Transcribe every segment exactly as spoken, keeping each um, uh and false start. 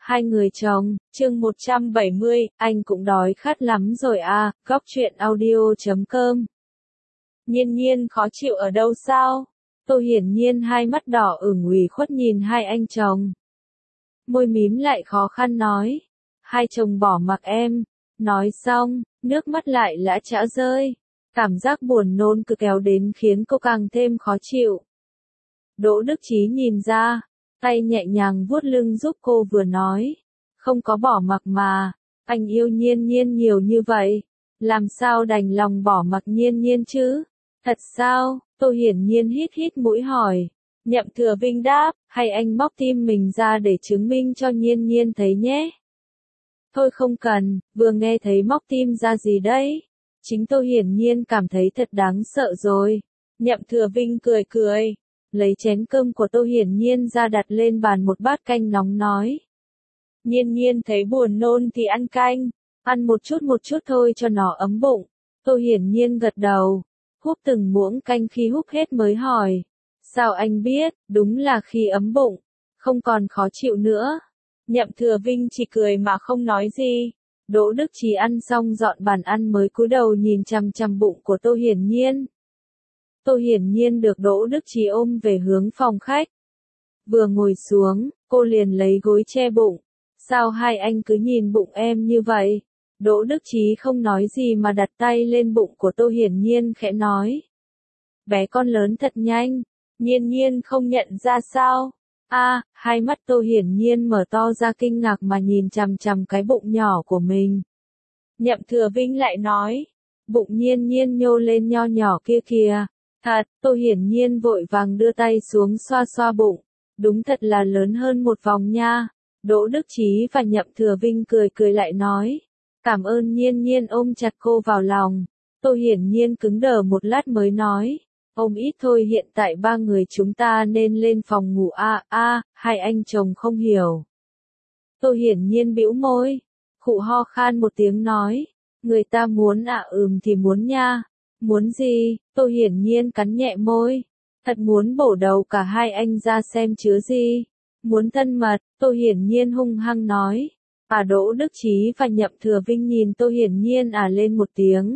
Hai người chồng, chương một trăm bảy mươi, anh cũng đói khát lắm rồi à, góc truyện audio chấm com. Nhiên Nhiên khó chịu ở đâu sao? Tô Hiển Nhiên hai mắt đỏ ửng ủy khuất nhìn hai anh chồng. Môi mím lại khó khăn nói. Hai chồng bỏ mặc em. Nói xong, nước mắt lại lã chã rơi. Cảm giác buồn nôn cứ kéo đến khiến cô càng thêm khó chịu. Đỗ Đức Chí nhìn ra, tay nhẹ nhàng vuốt lưng giúp cô vừa nói. Không có bỏ mặc mà, anh yêu Nhiên Nhiên nhiều như vậy. Làm sao đành lòng bỏ mặc Nhiên Nhiên chứ? Thật sao? Tô Hiển Nhiên hít hít mũi hỏi. Nhậm Thừa Vinh đáp, hay anh móc tim mình ra để chứng minh cho Nhiên Nhiên thấy nhé. Thôi không cần, vừa nghe thấy móc tim ra gì đấy. Chính Tô Hiển Nhiên cảm thấy thật đáng sợ rồi. Nhậm Thừa Vinh cười cười, lấy chén cơm của Tô Hiển Nhiên ra đặt lên bàn một bát canh nóng nói. Nhiên Nhiên thấy buồn nôn thì ăn canh, ăn một chút một chút thôi cho nó ấm bụng. Tô Hiển Nhiên gật đầu, húp từng muỗng canh khi húp hết mới hỏi. Sao anh biết? Đúng là khi ấm bụng, không còn khó chịu nữa. Nhậm Thừa Vinh chỉ cười mà không nói gì. Đỗ Đức Chí ăn xong dọn bàn ăn mới cúi đầu nhìn chằm chằm bụng của Tô Hiển Nhiên. Tô Hiển Nhiên được Đỗ Đức Chí ôm về hướng phòng khách. Vừa ngồi xuống, cô liền lấy gối che bụng. Sao hai anh cứ nhìn bụng em như vậy? Đỗ Đức Chí không nói gì mà đặt tay lên bụng của Tô Hiển Nhiên khẽ nói. Bé con lớn thật nhanh, Nhiên Nhiên không nhận ra sao? A, à, hai mắt Tô Hiển Nhiên mở to ra kinh ngạc mà nhìn chằm chằm cái bụng nhỏ của mình. Nhậm Thừa Vinh lại nói, bụng Nhiên Nhiên nhô lên nho nhỏ kia kìa. Thật, Tô Hiển Nhiên vội vàng đưa tay xuống xoa xoa bụng. Đúng thật là lớn hơn một vòng nha. Đỗ Đức Chí và Nhậm Thừa Vinh cười cười lại nói. Cảm ơn Nhiên Nhiên ôm chặt cô vào lòng. Tô Hiển Nhiên cứng đờ một lát mới nói. Ôm ít thôi, hiện tại ba người chúng ta nên lên phòng ngủ a a, à, hai anh chồng không hiểu. Tô Hiển Nhiên bĩu môi, khụ ho khan một tiếng nói. Người ta muốn ạ à, ừm thì muốn nha. Muốn gì? Tô Hiển Nhiên cắn nhẹ môi. Thật muốn bổ đầu cả hai anh ra xem chứa gì. Muốn thân mật, Tô Hiển Nhiên hung hăng nói. À Đỗ Đức Chí và Nhậm Thừa Vinh nhìn Tô Hiển Nhiên à lên một tiếng.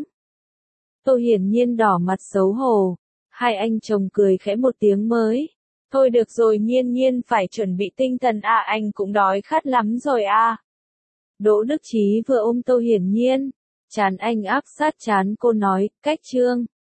Tô Hiển Nhiên đỏ mặt xấu hổ. Hai anh chồng cười khẽ một tiếng mới. Thôi được rồi, Nhiên Nhiên phải chuẩn bị tinh thần à, anh cũng đói khát lắm rồi à. Đỗ Đức Chí vừa ôm Tô Hiển Nhiên. Trán anh áp sát trán cô nói, cách chương.